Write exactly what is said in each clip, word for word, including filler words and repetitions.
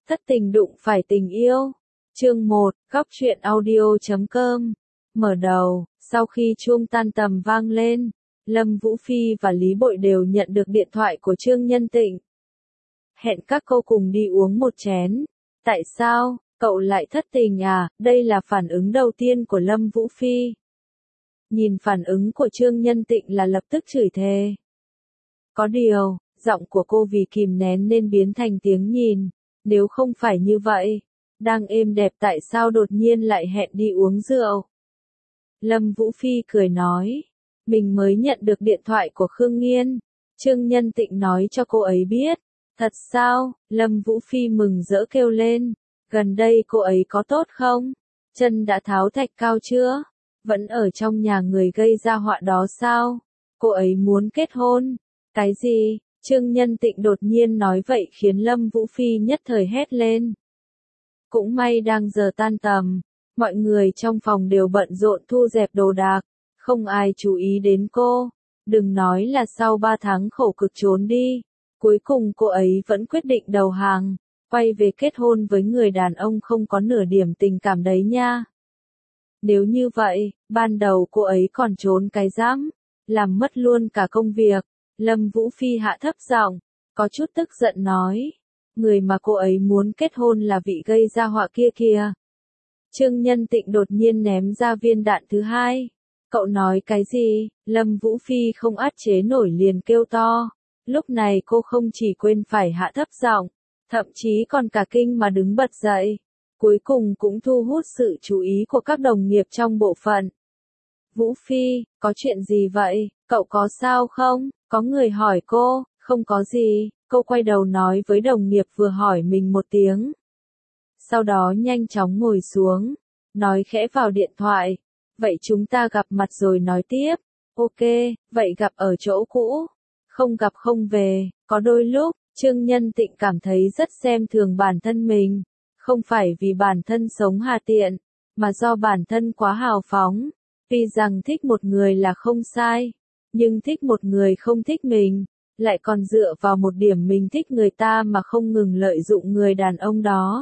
Thất tình đụng phải tình yêu. Chương một, góc truyện audio chấm com. Mở đầu, sau khi chuông tan tầm vang lên, Lâm Vũ Phi và Lý Bội đều nhận được điện thoại của Trương Nhân Tịnh. Hẹn các cô cùng đi uống một chén. Tại sao, cậu lại thất tình à? Đây là phản ứng đầu tiên của Lâm Vũ Phi. Nhìn phản ứng của Trương Nhân Tịnh là lập tức chửi thề. Có điều, giọng của cô vì kìm nén nên biến thành tiếng nhìn. Nếu không phải như vậy, đang êm đẹp tại sao đột nhiên lại hẹn đi uống rượu? Lâm Vũ Phi cười nói, mình mới nhận được điện thoại của Khương Nghiên. Trương Nhân Tịnh nói cho cô ấy biết. Thật sao? Lâm Vũ Phi mừng rỡ kêu lên. Gần đây cô ấy có tốt không? Chân đã tháo thạch cao chưa? Vẫn ở trong nhà người gây ra họa đó sao? Cô ấy muốn kết hôn. Cái gì? Trương Nhân Tịnh đột nhiên nói vậy khiến Lâm Vũ Phi nhất thời hét lên. Cũng may đang giờ tan tầm, mọi người trong phòng đều bận rộn thu dẹp đồ đạc, không ai chú ý đến cô. Đừng nói là sau ba tháng khổ cực trốn đi, cuối cùng cô ấy vẫn quyết định đầu hàng, quay về kết hôn với người đàn ông không có nửa điểm tình cảm đấy nha. Nếu như vậy, ban đầu cô ấy còn trốn cái dám, làm mất luôn cả công việc. Lâm Vũ Phi hạ thấp giọng, có chút tức giận nói, người mà cô ấy muốn kết hôn là vị gây ra họa kia kìa. Trương Nhân Tịnh đột nhiên ném ra viên đạn thứ hai. Cậu nói cái gì? Lâm Vũ Phi không áp chế nổi liền kêu to. Lúc này cô không chỉ quên phải hạ thấp giọng, thậm chí còn cả kinh mà đứng bật dậy. Cuối cùng cũng thu hút sự chú ý của các đồng nghiệp trong bộ phận. Vũ Phi, có chuyện gì vậy? Cậu có sao không? Có người hỏi cô, không có gì, cô quay đầu nói với đồng nghiệp vừa hỏi mình một tiếng. Sau đó nhanh chóng ngồi xuống, nói khẽ vào điện thoại, vậy chúng ta gặp mặt rồi nói tiếp. Ok, vậy gặp ở chỗ cũ, không gặp không về. Có đôi lúc, Trương Nhân Tịnh cảm thấy rất xem thường bản thân mình, không phải vì bản thân sống hà tiện, mà do bản thân quá hào phóng. Tuy rằng thích một người là không sai, nhưng thích một người không thích mình, lại còn dựa vào một điểm mình thích người ta mà không ngừng lợi dụng người đàn ông đó.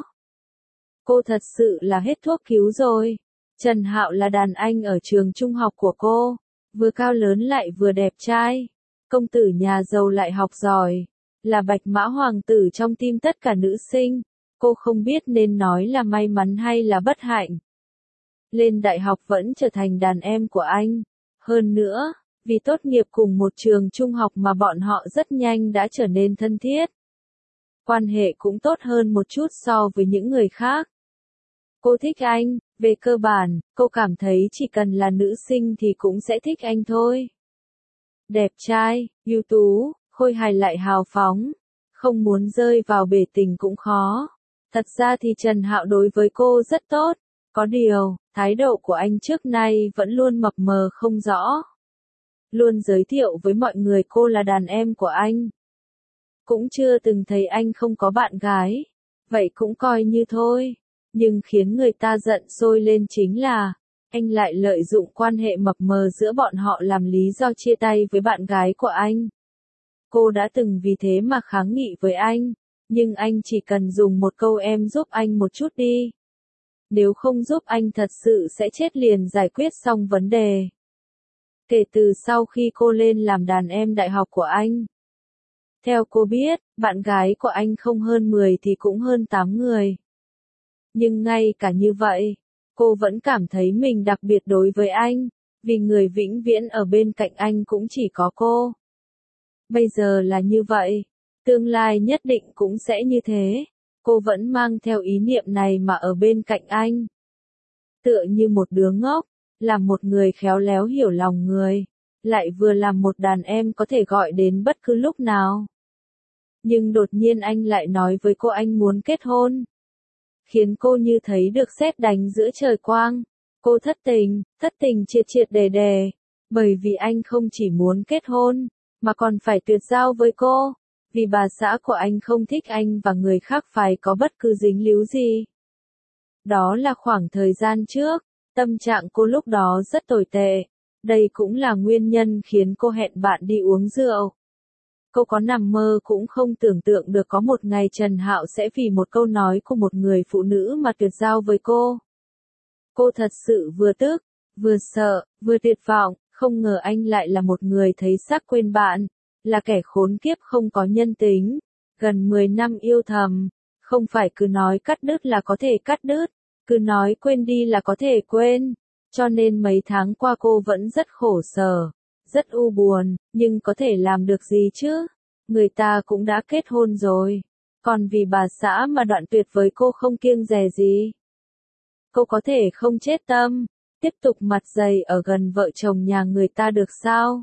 Cô thật sự là hết thuốc cứu rồi. Trần Hạo là đàn anh ở trường trung học của cô, vừa cao lớn lại vừa đẹp trai, công tử nhà giàu lại học giỏi, là bạch mã hoàng tử trong tim tất cả nữ sinh. Cô không biết nên nói là may mắn hay là bất hạnh. Lên đại học vẫn trở thành đàn em của anh. Hơn nữa, vì tốt nghiệp cùng một trường trung học mà bọn họ rất nhanh đã trở nên thân thiết. Quan hệ cũng tốt hơn một chút so với những người khác. Cô thích anh, về cơ bản, cô cảm thấy chỉ cần là nữ sinh thì cũng sẽ thích anh thôi. Đẹp trai, ưu tú, khôi hài lại hào phóng, không muốn rơi vào bể tình cũng khó. Thật ra thì Trần Hạo đối với cô rất tốt, có điều, thái độ của anh trước nay vẫn luôn mập mờ không rõ. Luôn giới thiệu với mọi người cô là đàn em của anh. Cũng chưa từng thấy anh không có bạn gái, vậy cũng coi như thôi. Nhưng khiến người ta giận sôi lên chính là, anh lại lợi dụng quan hệ mập mờ giữa bọn họ làm lý do chia tay với bạn gái của anh. Cô đã từng vì thế mà kháng nghị với anh, nhưng anh chỉ cần dùng một câu em giúp anh một chút đi. Nếu không giúp anh thật sự sẽ chết liền giải quyết xong vấn đề. Kể từ sau khi cô lên làm đàn em đại học của anh. Theo cô biết, bạn gái của anh không hơn mười thì cũng hơn tám người. Nhưng ngay cả như vậy, cô vẫn cảm thấy mình đặc biệt đối với anh, vì người vĩnh viễn ở bên cạnh anh cũng chỉ có cô. Bây giờ là như vậy, tương lai nhất định cũng sẽ như thế. Cô vẫn mang theo ý niệm này mà ở bên cạnh anh. Tựa như một đứa ngốc, làm một người khéo léo hiểu lòng người, lại vừa làm một đàn em có thể gọi đến bất cứ lúc nào. Nhưng đột nhiên anh lại nói với cô anh muốn kết hôn. Khiến cô như thấy được sét đánh giữa trời quang. Cô thất tình, thất tình triệt triệt đề đề, bởi vì anh không chỉ muốn kết hôn, mà còn phải tuyệt giao với cô. Vì bà xã của anh không thích anh và người khác phải có bất cứ dính líu gì. Đó là khoảng thời gian trước, tâm trạng cô lúc đó rất tồi tệ. Đây cũng là nguyên nhân khiến cô hẹn bạn đi uống rượu. Cô có nằm mơ cũng không tưởng tượng được có một ngày Trần Hạo sẽ vì một câu nói của một người phụ nữ mà tuyệt giao với cô. Cô thật sự vừa tức, vừa sợ, vừa tuyệt vọng, không ngờ anh lại là một người thấy xác quên bạn, là kẻ khốn kiếp không có nhân tính. Gần mười năm yêu thầm, không phải cứ nói cắt đứt là có thể cắt đứt, cứ nói quên đi là có thể quên. Cho nên mấy tháng qua cô vẫn rất khổ sở, rất u buồn, nhưng có thể làm được gì chứ? Người ta cũng đã kết hôn rồi, còn vì bà xã mà đoạn tuyệt với cô không kiêng dè gì. Cô có thể không chết tâm, tiếp tục mặt dày ở gần vợ chồng nhà người ta được sao?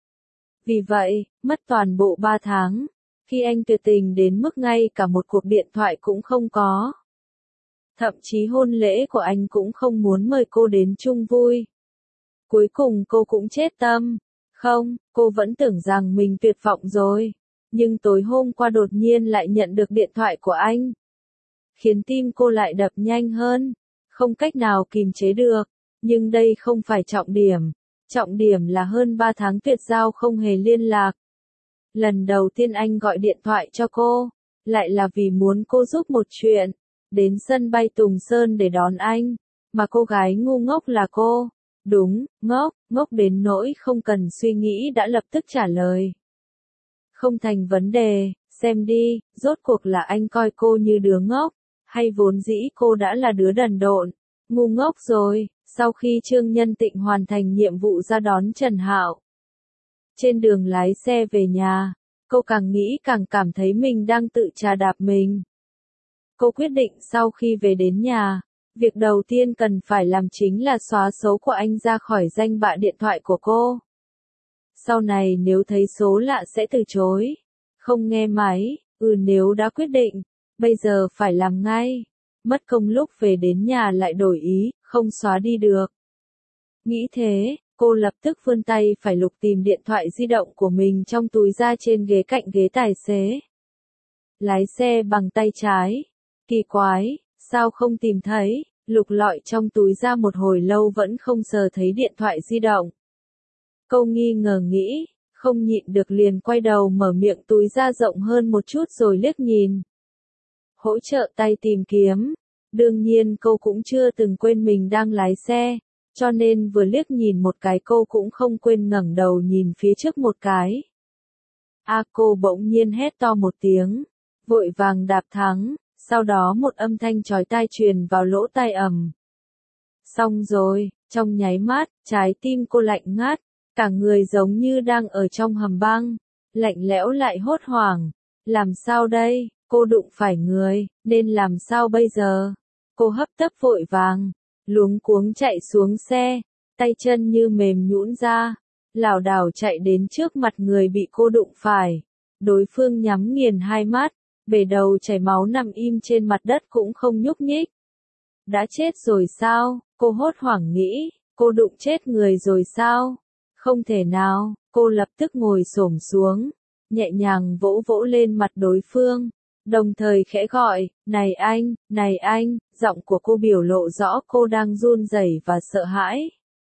Vì vậy, mất toàn bộ ba tháng, khi anh tuyệt tình đến mức ngay cả một cuộc điện thoại cũng không có. Thậm chí hôn lễ của anh cũng không muốn mời cô đến chung vui. Cuối cùng cô cũng chết tâm. Không, cô vẫn tưởng rằng mình tuyệt vọng rồi. Nhưng tối hôm qua đột nhiên lại nhận được điện thoại của anh. Khiến tim cô lại đập nhanh hơn. Không cách nào kìm chế được. Nhưng đây không phải trọng điểm. Trọng điểm là hơn ba tháng tuyệt giao không hề liên lạc. Lần đầu tiên anh gọi điện thoại cho cô. Lại là vì muốn cô giúp một chuyện. Đến sân bay Tùng Sơn để đón anh. Mà cô gái ngu ngốc là cô. Đúng, ngốc, ngốc đến nỗi không cần suy nghĩ đã lập tức trả lời. Không thành vấn đề, xem đi, rốt cuộc là anh coi cô như đứa ngốc, hay vốn dĩ cô đã là đứa đần độn, ngu ngốc rồi. Sau khi Trương Nhân Tịnh hoàn thành nhiệm vụ ra đón Trần Hạo, trên đường lái xe về nhà, cô càng nghĩ càng cảm thấy mình đang tự trà đạp mình. Cô quyết định sau khi về đến nhà, việc đầu tiên cần phải làm chính là xóa số của anh ra khỏi danh bạ điện thoại của cô. Sau này nếu thấy số lạ sẽ từ chối. Không nghe máy, ừ nếu đã quyết định, bây giờ phải làm ngay. Mất công lúc về đến nhà lại đổi ý, không xóa đi được. Nghĩ thế, cô lập tức vươn tay phải lục tìm điện thoại di động của mình trong túi ra trên ghế cạnh ghế tài xế. Lái xe bằng tay trái. Kỳ quái, sao không tìm thấy, lục lọi trong túi ra một hồi lâu vẫn không sờ thấy điện thoại di động. Cô nghi ngờ nghĩ, không nhịn được liền quay đầu mở miệng túi ra rộng hơn một chút rồi liếc nhìn. Hỗ trợ tay tìm kiếm, đương nhiên cô cũng chưa từng quên mình đang lái xe, cho nên vừa liếc nhìn một cái cô cũng không quên ngẩng đầu nhìn phía trước một cái. A cô bỗng nhiên hét to một tiếng, vội vàng đạp thắng. Sau đó một âm thanh chói tai truyền vào lỗ tai ầm. Xong rồi, trong nháy mắt, trái tim cô lạnh ngắt, cả người giống như đang ở trong hầm băng, lạnh lẽo lại hốt hoảng. Làm sao đây, cô đụng phải người, nên làm sao bây giờ? Cô hấp tấp vội vàng, luống cuống chạy xuống xe, tay chân như mềm nhũn ra, lảo đảo chạy đến trước mặt người bị cô đụng phải. Đối phương nhắm nghiền hai mắt. Bể đầu chảy máu nằm im trên mặt đất cũng không nhúc nhích. Đã chết rồi sao? Cô hốt hoảng nghĩ, cô đụng chết người rồi sao? Không thể nào, cô lập tức ngồi xổm xuống, nhẹ nhàng vỗ vỗ lên mặt đối phương, đồng thời khẽ gọi, này anh, này anh, giọng của cô biểu lộ rõ cô đang run rẩy và sợ hãi.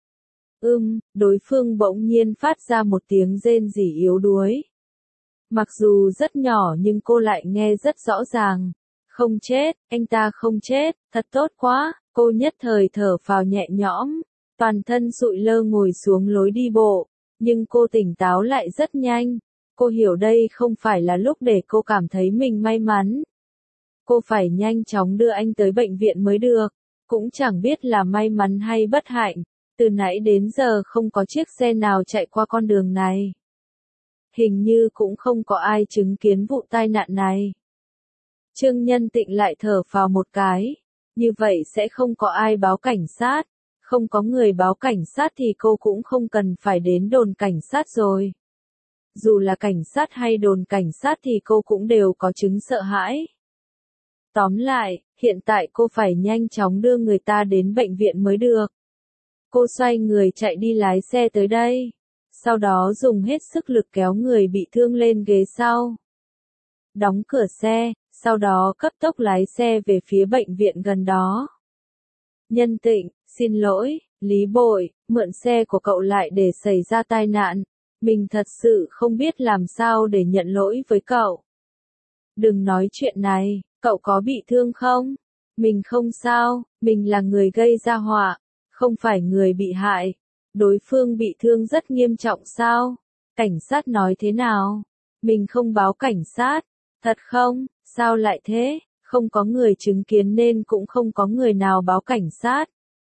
Ưm, đối phương bỗng nhiên phát ra một tiếng rên rỉ yếu đuối. Mặc dù rất nhỏ nhưng cô lại nghe rất rõ ràng. Không chết, anh ta không chết, thật tốt quá, cô nhất thời thở phào nhẹ nhõm, toàn thân sụi lơ ngồi xuống lối đi bộ, nhưng cô tỉnh táo lại rất nhanh. Cô hiểu đây không phải là lúc để cô cảm thấy mình may mắn. Cô phải nhanh chóng đưa anh tới bệnh viện mới được, cũng chẳng biết là may mắn hay bất hạnh, từ nãy đến giờ không có chiếc xe nào chạy qua con đường này. Hình như cũng không có ai chứng kiến vụ tai nạn này. Trương Nhân Tịnh lại thở phào một cái, như vậy sẽ không có ai báo cảnh sát, không có người báo cảnh sát thì cô cũng không cần phải đến đồn cảnh sát rồi. Dù là cảnh sát hay đồn cảnh sát thì cô cũng đều có chứng sợ hãi. Tóm lại, hiện tại cô phải nhanh chóng đưa người ta đến bệnh viện mới được. Cô xoay người chạy đi lái xe tới đây. Sau đó dùng hết sức lực kéo người bị thương lên ghế sau. Đóng cửa xe, sau đó cấp tốc lái xe về phía bệnh viện gần đó. Nhân Tịnh, xin lỗi, Lý Bội, mượn xe của cậu lại để xảy ra tai nạn. Mình thật sự không biết làm sao để nhận lỗi với cậu. Đừng nói chuyện này, cậu có bị thương không? Mình không sao, mình là người gây ra họa, không phải người bị hại. Đối phương bị thương rất nghiêm trọng sao? Cảnh sát nói thế nào? Mình không báo cảnh sát. Thật không? Sao lại thế? Không có người chứng kiến nên cũng không có người nào báo cảnh sát.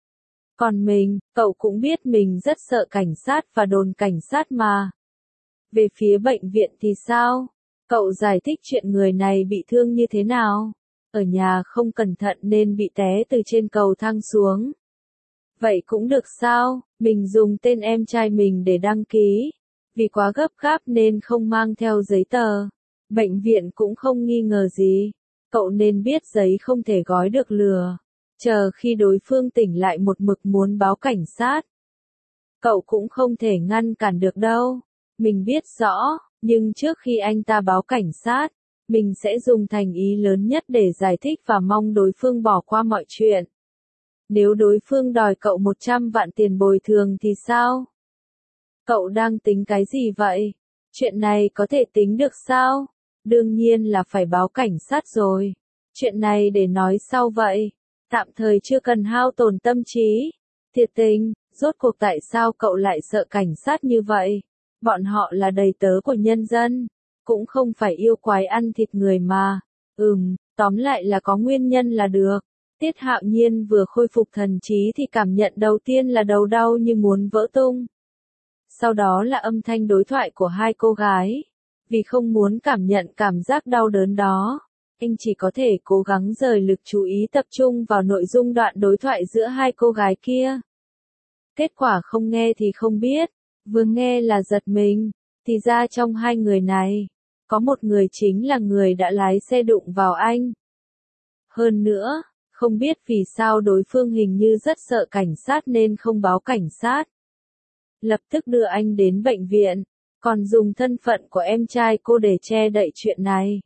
Còn mình, cậu cũng biết mình rất sợ cảnh sát và đồn cảnh sát mà. Về phía bệnh viện thì sao? Cậu giải thích chuyện người này bị thương như thế nào? Ở nhà không cẩn thận nên bị té từ trên cầu thang xuống. Vậy cũng được sao? Mình dùng tên em trai mình để đăng ký. Vì quá gấp gáp nên không mang theo giấy tờ. Bệnh viện cũng không nghi ngờ gì. Cậu nên biết giấy không thể gói được lừa. Chờ khi đối phương tỉnh lại một mực muốn báo cảnh sát. Cậu cũng không thể ngăn cản được đâu. Mình biết rõ, nhưng trước khi anh ta báo cảnh sát, mình sẽ dùng thành ý lớn nhất để giải thích và mong đối phương bỏ qua mọi chuyện. Nếu đối phương đòi cậu một trăm vạn tiền bồi thường thì sao? Cậu đang tính cái gì vậy? Chuyện này có thể tính được sao? Đương nhiên là phải báo cảnh sát rồi. Chuyện này để nói sau vậy. Tạm thời chưa cần hao tổn tâm trí. Thiệt tình, rốt cuộc tại sao cậu lại sợ cảnh sát như vậy? Bọn họ là đầy tớ của nhân dân. Cũng không phải yêu quái ăn thịt người mà. Ừm, tóm lại là có nguyên nhân là được. Tiết Hạo Nhiên vừa khôi phục thần trí thì cảm nhận đầu tiên là đầu đau như muốn vỡ tung. Sau đó là âm thanh đối thoại của hai cô gái. Vì không muốn cảm nhận cảm giác đau đớn đó, anh chỉ có thể cố gắng rời lực chú ý tập trung vào nội dung đoạn đối thoại giữa hai cô gái kia. Kết quả không nghe thì không biết, vừa nghe là giật mình, thì ra trong hai người này, có một người chính là người đã lái xe đụng vào anh. Hơn nữa, không biết vì sao đối phương hình như rất sợ cảnh sát nên không báo cảnh sát. Lập tức đưa anh đến bệnh viện, còn dùng thân phận của em trai cô để che đậy chuyện này.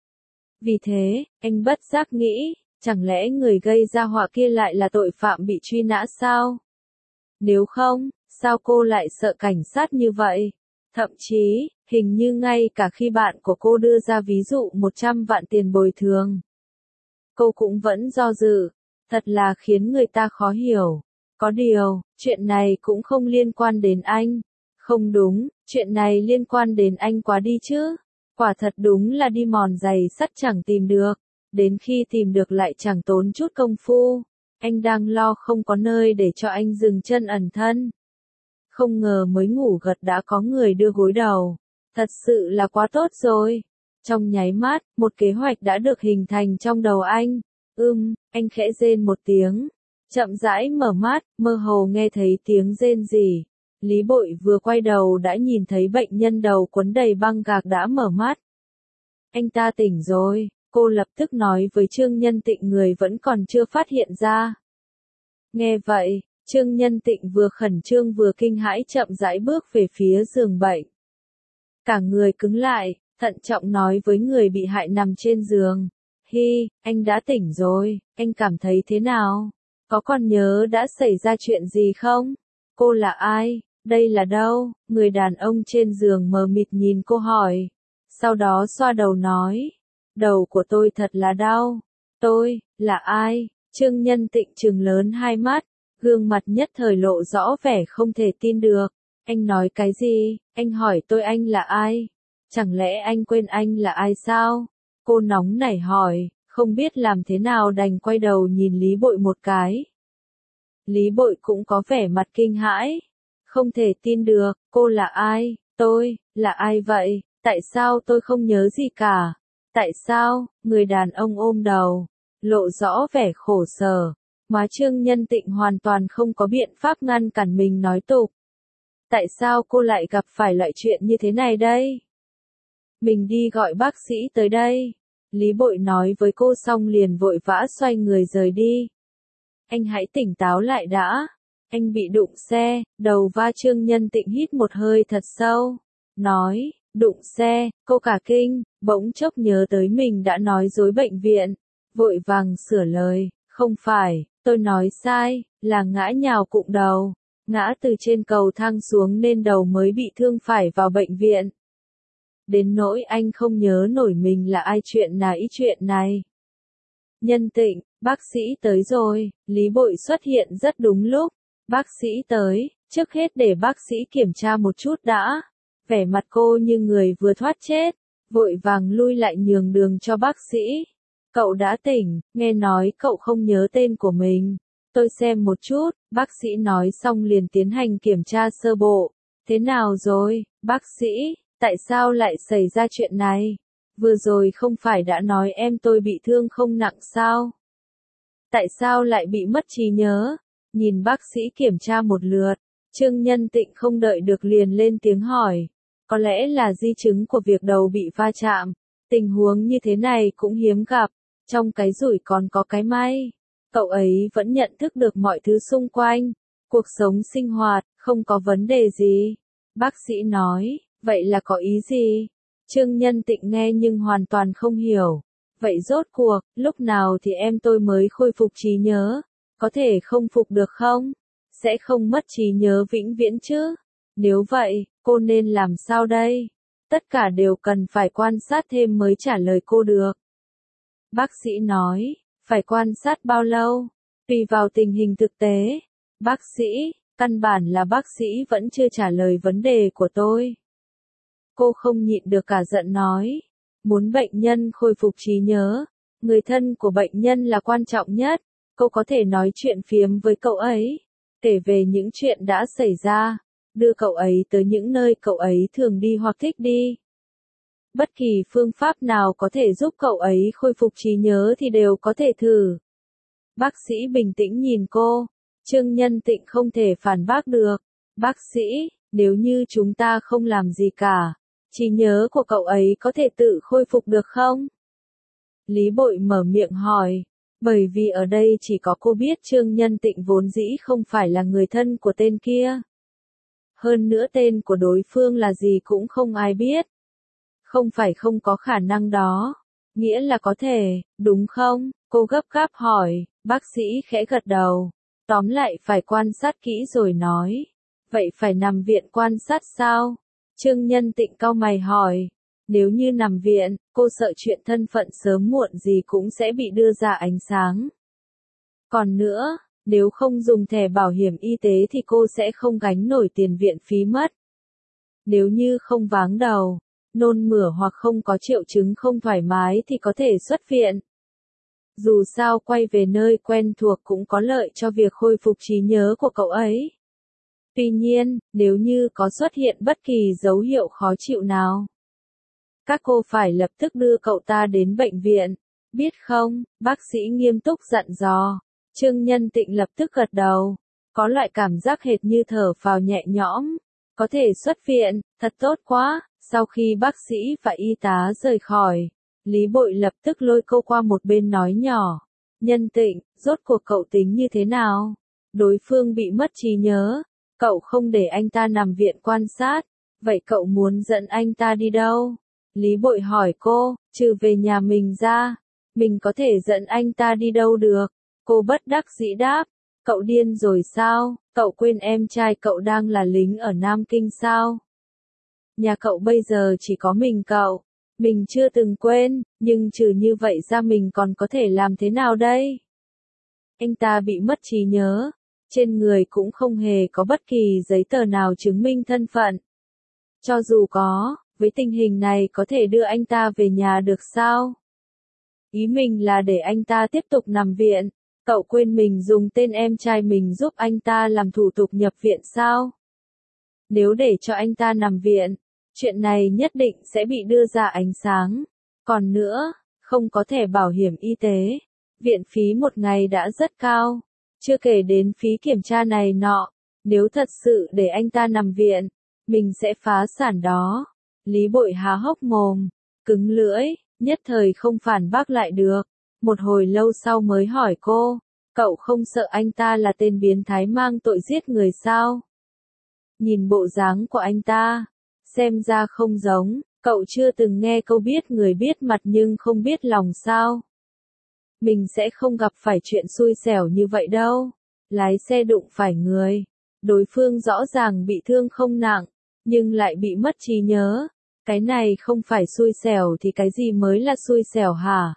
Vì thế, anh bất giác nghĩ, chẳng lẽ người gây ra họa kia lại là tội phạm bị truy nã sao? Nếu không, sao cô lại sợ cảnh sát như vậy? Thậm chí, hình như ngay cả khi bạn của cô đưa ra ví dụ một trăm vạn tiền bồi thường, cô cũng vẫn do dự, thật là khiến người ta khó hiểu. Có điều, chuyện này cũng không liên quan đến anh. Không đúng, chuyện này liên quan đến anh quá đi chứ. Quả thật đúng là đi mòn giày sắt chẳng tìm được. Đến khi tìm được lại chẳng tốn chút công phu. Anh đang lo không có nơi để cho anh dừng chân ẩn thân. Không ngờ mới ngủ gật đã có người đưa gối đầu. Thật sự là quá tốt rồi. Trong nháy mắt, một kế hoạch đã được hình thành trong đầu anh. Ưm, anh khẽ rên một tiếng. Chậm rãi mở mắt, mơ hồ nghe thấy tiếng rên rỉ. Lý Bội vừa quay đầu đã nhìn thấy bệnh nhân đầu quấn đầy băng gạc đã mở mắt. Anh ta tỉnh rồi, cô lập tức nói với Trương Nhân Tịnh người vẫn còn chưa phát hiện ra. Nghe vậy, Trương Nhân Tịnh vừa khẩn trương vừa kinh hãi chậm rãi bước về phía giường bệnh. Cả người cứng lại, thận trọng nói với người bị hại nằm trên giường. Hi, anh đã tỉnh rồi, anh cảm thấy thế nào? Có còn nhớ đã xảy ra chuyện gì không? Cô là ai? Đây là đâu? Người đàn ông trên giường mờ mịt nhìn cô hỏi. Sau đó xoa đầu nói. Đầu của tôi thật là đau. Tôi, là ai? Trương Nhân Tịnh trừng lớn hai mắt. Gương mặt nhất thời lộ rõ vẻ không thể tin được. Anh nói cái gì? Anh hỏi tôi anh là ai? Chẳng lẽ anh quên anh là ai sao? Cô nóng nảy hỏi, không biết làm thế nào đành quay đầu nhìn Lý Bội một cái. Lý Bội cũng có vẻ mặt kinh hãi. Không thể tin được, cô là ai? Tôi, là ai vậy? Tại sao tôi không nhớ gì cả? Tại sao? Người đàn ông ôm đầu, lộ rõ vẻ khổ sở. Mà Trương Nhân Tịnh hoàn toàn không có biện pháp ngăn cản mình nói tục. Tại sao cô lại gặp phải loại chuyện như thế này đây? Mình đi gọi bác sĩ tới đây. Lý Bội nói với cô xong liền vội vã xoay người rời đi. Anh hãy tỉnh táo lại đã. Anh bị đụng xe, đầu va. Trương Nhân Tịnh hít một hơi thật sâu. Nói, đụng xe, cô cả kinh, bỗng chốc nhớ tới mình đã nói dối bệnh viện. Vội vàng sửa lời, không phải, tôi nói sai, là ngã nhào cụng đầu. ngã từ trên cầu thang xuống nên đầu mới bị thương phải vào bệnh viện. Đến nỗi anh không nhớ nổi mình là ai chuyện nào ý chuyện này. Nhân Tịnh, bác sĩ tới rồi, Lý Bội xuất hiện rất đúng lúc. Bác sĩ tới, trước hết để bác sĩ kiểm tra một chút đã. Vẻ mặt cô như người vừa thoát chết, vội vàng lui lại nhường đường cho bác sĩ. Cậu đã tỉnh, nghe nói cậu không nhớ tên của mình. Tôi xem một chút, bác sĩ nói xong liền tiến hành kiểm tra sơ bộ. Thế nào rồi, bác sĩ, tại sao lại xảy ra chuyện này? Vừa rồi không phải đã nói em tôi bị thương không nặng sao? Tại sao lại bị mất trí nhớ? Nhìn bác sĩ kiểm tra một lượt, Trương Nhân Tịnh không đợi được liền lên tiếng hỏi. Có lẽ là di chứng của việc đầu bị va chạm. Tình huống như thế này cũng hiếm gặp. Trong cái rủi còn có cái may. Cậu ấy vẫn nhận thức được mọi thứ xung quanh. Cuộc sống sinh hoạt, không có vấn đề gì. Bác sĩ nói, vậy là có ý gì? Trương Nhân Tịnh nghe nhưng hoàn toàn không hiểu. Vậy rốt cuộc, lúc nào thì em tôi mới khôi phục trí nhớ? Có thể không phục được không? Sẽ không mất trí nhớ vĩnh viễn chứ? Nếu vậy, cô nên làm sao đây? Tất cả đều cần phải quan sát thêm mới trả lời cô được. Bác sĩ nói, phải quan sát bao lâu? Tùy vào tình hình thực tế. Bác sĩ, căn bản là bác sĩ vẫn chưa trả lời vấn đề của tôi. Cô không nhịn được cả giận nói. Muốn bệnh nhân khôi phục trí nhớ, người thân của bệnh nhân là quan trọng nhất. Cô có thể nói chuyện phiếm với cậu ấy, kể về những chuyện đã xảy ra, đưa cậu ấy tới những nơi cậu ấy thường đi hoặc thích đi. Bất kỳ phương pháp nào có thể giúp cậu ấy khôi phục trí nhớ thì đều có thể thử. Bác sĩ bình tĩnh nhìn cô, Trương Nhân Tịnh không thể phản bác được. Bác sĩ, nếu như chúng ta không làm gì cả, trí nhớ của cậu ấy có thể tự khôi phục được không? Lý Bội mở miệng hỏi, bởi vì ở đây chỉ có cô biết Trương Nhân Tịnh vốn dĩ không phải là người thân của tên kia. Hơn nữa tên của đối phương là gì cũng không ai biết. Không phải không có khả năng đó, nghĩa là có thể, đúng không? Cô gấp gáp hỏi, bác sĩ khẽ gật đầu. Tóm lại phải quan sát kỹ rồi nói. Vậy phải nằm viện quan sát sao? Trương Nhân Tịnh cau mày hỏi. Nếu như nằm viện, cô sợ chuyện thân phận sớm muộn gì cũng sẽ bị đưa ra ánh sáng. Còn nữa, nếu không dùng thẻ bảo hiểm y tế thì cô sẽ không gánh nổi tiền viện phí mất. Nếu như không váng đầu, nôn mửa hoặc không có triệu chứng không thoải mái thì có thể xuất viện. Dù sao quay về nơi quen thuộc cũng có lợi cho việc khôi phục trí nhớ của cậu ấy. Tuy nhiên, nếu như có xuất hiện bất kỳ dấu hiệu khó chịu nào, các cô phải lập tức đưa cậu ta đến bệnh viện, biết không? Bác sĩ nghiêm túc dặn dò. Trương Nhân Tịnh lập tức gật đầu, có loại cảm giác hệt như thở phào nhẹ nhõm, có thể xuất viện, thật tốt quá. Sau khi bác sĩ và y tá rời khỏi, Lý Bội lập tức lôi cô qua một bên nói nhỏ, Nhân Tịnh, rốt cuộc cậu tính như thế nào? Đối phương bị mất trí nhớ, cậu không để anh ta nằm viện quan sát, vậy cậu muốn dẫn anh ta đi đâu? Lý Bội hỏi cô, trừ về nhà mình ra, mình có thể dẫn anh ta đi đâu được? Cô bất đắc dĩ đáp, cậu điên rồi sao? Cậu quên em trai cậu đang là lính ở Nam Kinh sao? Nhà cậu bây giờ chỉ có mình cậu. Mình chưa từng quên, nhưng trừ như vậy ra mình còn có thể làm thế nào đây? Anh ta bị mất trí nhớ, trên người cũng không hề có bất kỳ giấy tờ nào chứng minh thân phận. Cho dù có, với tình hình này có thể đưa anh ta về nhà được sao? Ý mình là để anh ta tiếp tục nằm viện, cậu quên mình dùng tên em trai mình giúp anh ta làm thủ tục nhập viện sao? Nếu để cho anh ta nằm viện, chuyện này nhất định sẽ bị đưa ra ánh sáng. Còn nữa, không có thẻ bảo hiểm y tế, viện phí một ngày đã rất cao, chưa kể đến phí kiểm tra này nọ. Nếu thật sự để anh ta nằm viện, mình sẽ phá sản đó. Lý Bội há hốc mồm, cứng lưỡi, nhất thời không phản bác lại được. Một hồi lâu sau mới hỏi cô, cậu không sợ anh ta là tên biến thái mang tội giết người sao? Nhìn bộ dáng của anh ta, xem ra không giống, cậu chưa từng nghe câu biết người biết mặt nhưng không biết lòng sao? Mình sẽ không gặp phải chuyện xui xẻo như vậy đâu. Lái xe đụng phải người, Đối phương rõ ràng bị thương không nặng, nhưng lại bị mất trí nhớ. Cái này không phải xui xẻo thì cái gì mới là xui xẻo hả?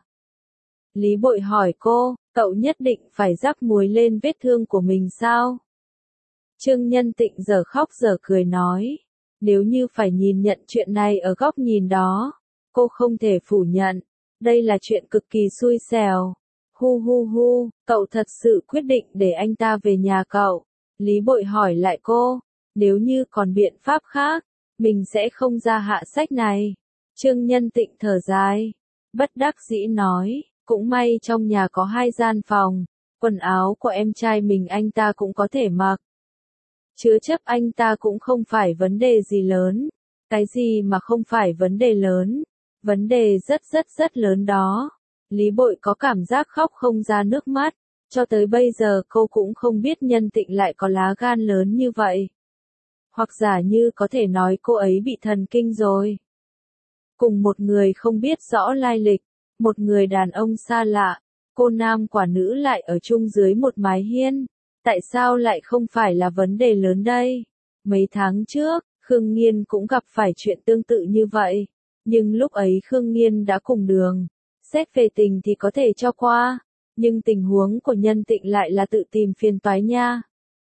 Lý Bội hỏi cô, cậu nhất định phải rắc muối lên vết thương của mình sao? Trương Nhân Tịnh giờ khóc giờ cười nói, nếu như phải nhìn nhận chuyện này ở góc nhìn đó, cô không thể phủ nhận, đây là chuyện cực kỳ xui xẻo. Hu hu hu, cậu thật sự quyết định để anh ta về nhà cậu. Lý Bội hỏi lại cô, nếu như còn biện pháp khác, mình sẽ không ra hạ sách này. Trương Nhân Tịnh thở dài, bất đắc dĩ nói, cũng may trong nhà có hai gian phòng, quần áo của em trai mình anh ta cũng có thể mặc. Chứa chấp anh ta cũng không phải vấn đề gì lớn. Cái gì mà không phải vấn đề lớn? Vấn đề rất rất rất lớn đó. Lý Bội có cảm giác khóc không ra nước mắt. Cho tới bây giờ cô cũng không biết Nhân Tịnh lại có lá gan lớn như vậy. Hoặc giả như có thể nói cô ấy bị thần kinh rồi. Cùng một người không biết rõ lai lịch, một người đàn ông xa lạ, cô nam quả nữ lại ở chung dưới một mái hiên. Tại sao lại không phải là vấn đề lớn đây? Mấy tháng trước, Khương Nghiên cũng gặp phải chuyện tương tự như vậy. Nhưng lúc ấy Khương Nghiên đã cùng đường. Xét về tình thì có thể cho qua. Nhưng tình huống của Nhân Tịnh lại là tự tìm phiền toái nha.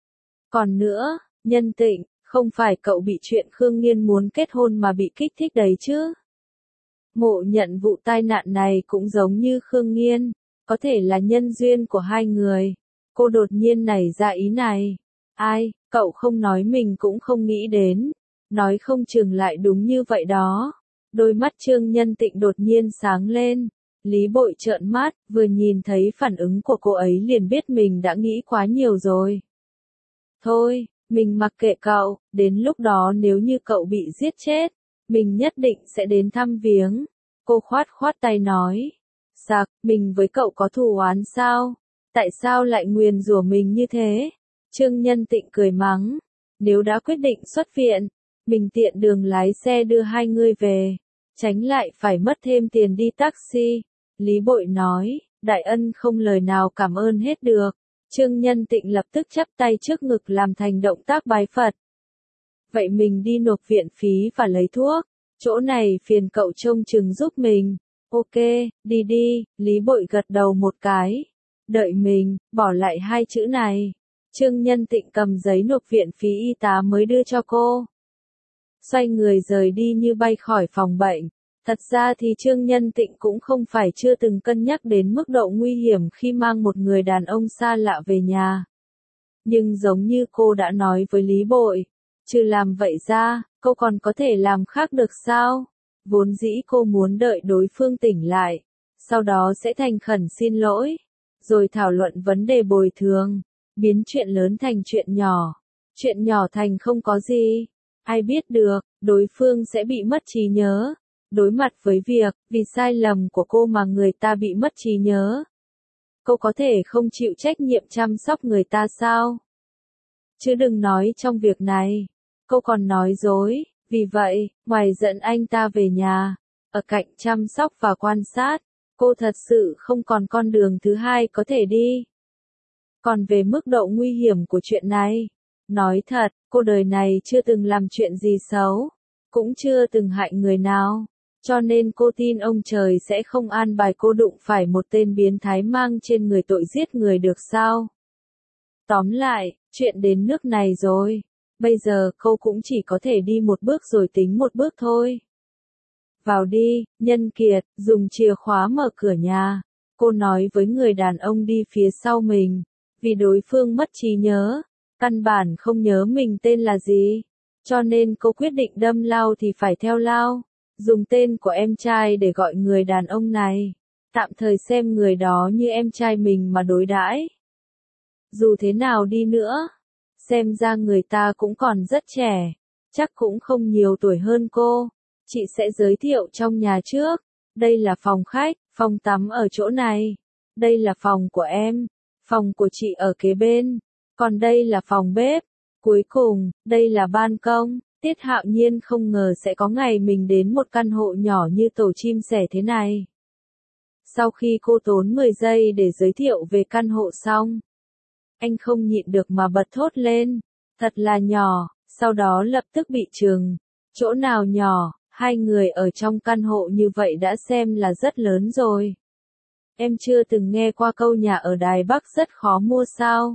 Còn nữa, Nhân Tịnh, không phải cậu bị chuyện Khương Nghiên muốn kết hôn mà bị kích thích đấy chứ? Mộ nhận vụ tai nạn này cũng giống như Khương Nghiên, có thể là nhân duyên của hai người. Cô đột nhiên nảy ra ý này. Ai, cậu không nói mình cũng không nghĩ đến. Nói không chừng lại đúng như vậy đó. Đôi mắt Trương Nhân Tịnh đột nhiên sáng lên. Lý Bội trợn mắt, vừa nhìn thấy phản ứng của cô ấy liền biết mình đã nghĩ quá nhiều rồi. Thôi, mình mặc kệ cậu, đến lúc đó nếu như cậu bị giết chết, mình nhất định sẽ đến thăm viếng. Cô khoát khoát tay nói. Sặc, mình với cậu có thù oán sao? Tại sao lại nguyền rủa mình như thế? Trương Nhân Tịnh cười mắng. Nếu đã quyết định xuất viện, mình tiện đường lái xe đưa hai người về. Tránh lại phải mất thêm tiền đi taxi. Lý Bội nói, đại ân không lời nào cảm ơn hết được. Trương Nhân Tịnh lập tức chắp tay trước ngực làm thành động tác bái Phật. Vậy mình đi nộp viện phí và lấy thuốc. Chỗ này phiền cậu trông chừng giúp mình. Ok, đi đi, Lý Bội gật đầu một cái. Đợi mình, bỏ lại hai chữ này. Trương Nhân Tịnh cầm giấy nộp viện phí y tá mới đưa cho cô. Xoay người rời đi như bay khỏi phòng bệnh. Thật ra thì Trương Nhân Tịnh cũng không phải chưa từng cân nhắc đến mức độ nguy hiểm khi mang một người đàn ông xa lạ về nhà. Nhưng giống như cô đã nói với Lý Bội, trừ làm vậy ra, cô còn có thể làm khác được sao? Vốn dĩ cô muốn đợi đối phương tỉnh lại, sau đó sẽ thành khẩn xin lỗi, rồi thảo luận vấn đề bồi thường, biến chuyện lớn thành chuyện nhỏ, chuyện nhỏ thành không có gì. Ai biết được, đối phương sẽ bị mất trí nhớ. Đối mặt với việc, vì sai lầm của cô mà người ta bị mất trí nhớ. Cô có thể không chịu trách nhiệm chăm sóc người ta sao? Chứ đừng nói trong việc này. Cô còn nói dối, vì vậy, ngoài dẫn anh ta về nhà, ở cạnh chăm sóc và quan sát, cô thật sự không còn con đường thứ hai có thể đi. Còn về mức độ nguy hiểm của chuyện này, nói thật, cô đời này chưa từng làm chuyện gì xấu, cũng chưa từng hại người nào. Cho nên cô tin ông trời sẽ không an bài cô đụng phải một tên biến thái mang trên người tội giết người được sao. Tóm lại, chuyện đến nước này rồi. Bây giờ cô cũng chỉ có thể đi một bước rồi tính một bước thôi. Vào đi, Nhân Kiệt, dùng chìa khóa mở cửa nhà. Cô nói với người đàn ông đi phía sau mình. Vì đối phương mất trí nhớ, căn bản không nhớ mình tên là gì. Cho nên cô quyết định đâm lao thì phải theo lao. Dùng tên của em trai để gọi người đàn ông này. Tạm thời xem người đó như em trai mình mà đối đãi. Dù thế nào đi nữa, xem ra người ta cũng còn rất trẻ, chắc cũng không nhiều tuổi hơn cô. Chị sẽ giới thiệu trong nhà trước. Đây là phòng khách, phòng tắm ở chỗ này. Đây là phòng của em, phòng của chị ở kế bên. Còn đây là phòng bếp. Cuối cùng, đây là ban công. Tiết Hạo Nhiên không ngờ sẽ có ngày mình đến một căn hộ nhỏ như tổ chim sẻ thế này. Sau khi cô tốn mười giây để giới thiệu về căn hộ xong, anh không nhịn được mà bật thốt lên. Thật là nhỏ, sau đó lập tức bị trừng. Chỗ nào nhỏ, hai người ở trong căn hộ như vậy đã xem là rất lớn rồi. Em chưa từng nghe qua câu nhà ở Đài Bắc rất khó mua sao?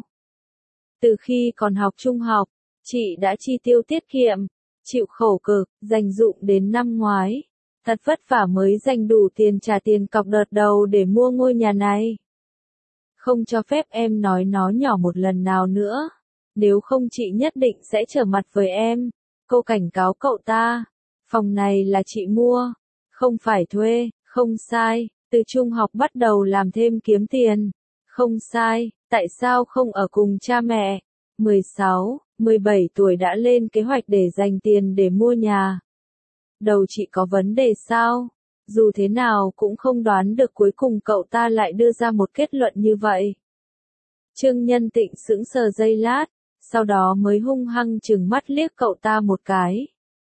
Từ khi còn học trung học, chị đã chi tiêu tiết kiệm, chịu khổ cực, dành dụm đến năm ngoái. Thật vất vả mới dành đủ tiền trả tiền cọc đợt đầu để mua ngôi nhà này. Không cho phép em nói nó nhỏ một lần nào nữa. Nếu không chị nhất định sẽ trở mặt với em. Cô cảnh cáo cậu ta. Phòng này là chị mua, không phải thuê, không sai. Từ trung học bắt đầu làm thêm kiếm tiền. Không sai, tại sao không ở cùng cha mẹ? mười sáu, mười bảy tuổi đã lên kế hoạch để dành tiền để mua nhà. Đầu chị có vấn đề sao? Dù thế nào cũng không đoán được cuối cùng cậu ta lại đưa ra một kết luận như vậy. Trương Nhân Tịnh sững sờ giây lát, sau đó mới hung hăng trừng mắt liếc cậu ta một cái.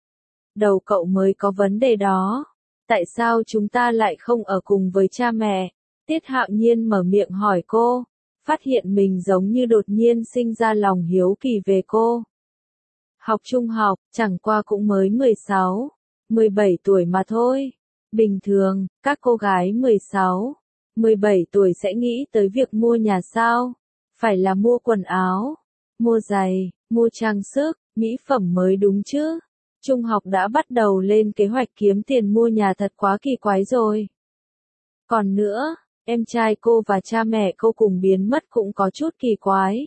Đầu cậu mới có vấn đề đó. Tại sao chúng ta lại không ở cùng với cha mẹ? Tiết Hạo Nhiên mở miệng hỏi cô, phát hiện mình giống như đột nhiên sinh ra lòng hiếu kỳ về cô. Học trung học, chẳng qua cũng mới mười sáu, mười bảy tuổi mà thôi. Bình thường, các cô gái mười sáu, mười bảy tuổi sẽ nghĩ tới việc mua nhà sao? Phải là mua quần áo, mua giày, mua trang sức, mỹ phẩm mới đúng chứ. Trung học đã bắt đầu lên kế hoạch kiếm tiền mua nhà thật quá kỳ quái rồi. Còn nữa, em trai cô và cha mẹ cô cùng biến mất cũng có chút kỳ quái.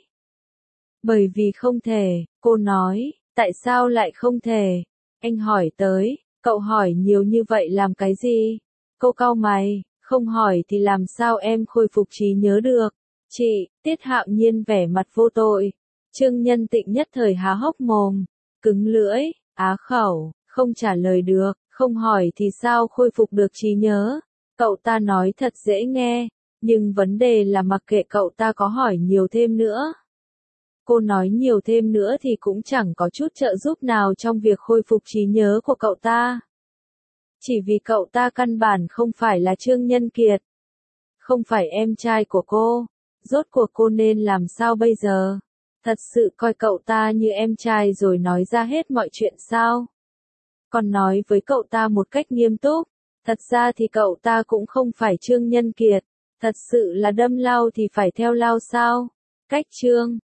Bởi vì không thể, cô nói, tại sao lại không thể? Anh hỏi tới, cậu hỏi nhiều như vậy làm cái gì? Cô cau mày, không hỏi thì làm sao em khôi phục trí nhớ được? Chị, Tiết Hạo Nhiên vẻ mặt vô tội. Trương Nhân Tịnh nhất thời há hốc mồm, cứng lưỡi, á khẩu, không trả lời được, không hỏi thì sao khôi phục được trí nhớ? Cậu ta nói thật dễ nghe, nhưng vấn đề là mặc kệ cậu ta có hỏi nhiều thêm nữa. Cô nói nhiều thêm nữa thì cũng chẳng có chút trợ giúp nào trong việc khôi phục trí nhớ của cậu ta. Chỉ vì cậu ta căn bản không phải là Trương Nhân Kiệt. Không phải em trai của cô. Rốt cuộc cô nên làm sao bây giờ? Thật sự coi cậu ta như em trai rồi nói ra hết mọi chuyện sao? Còn nói với cậu ta một cách nghiêm túc. Thật ra thì cậu ta cũng không phải Trương Nhân Kiệt. Thật sự là đâm lao thì phải theo lao sao? Cách Trương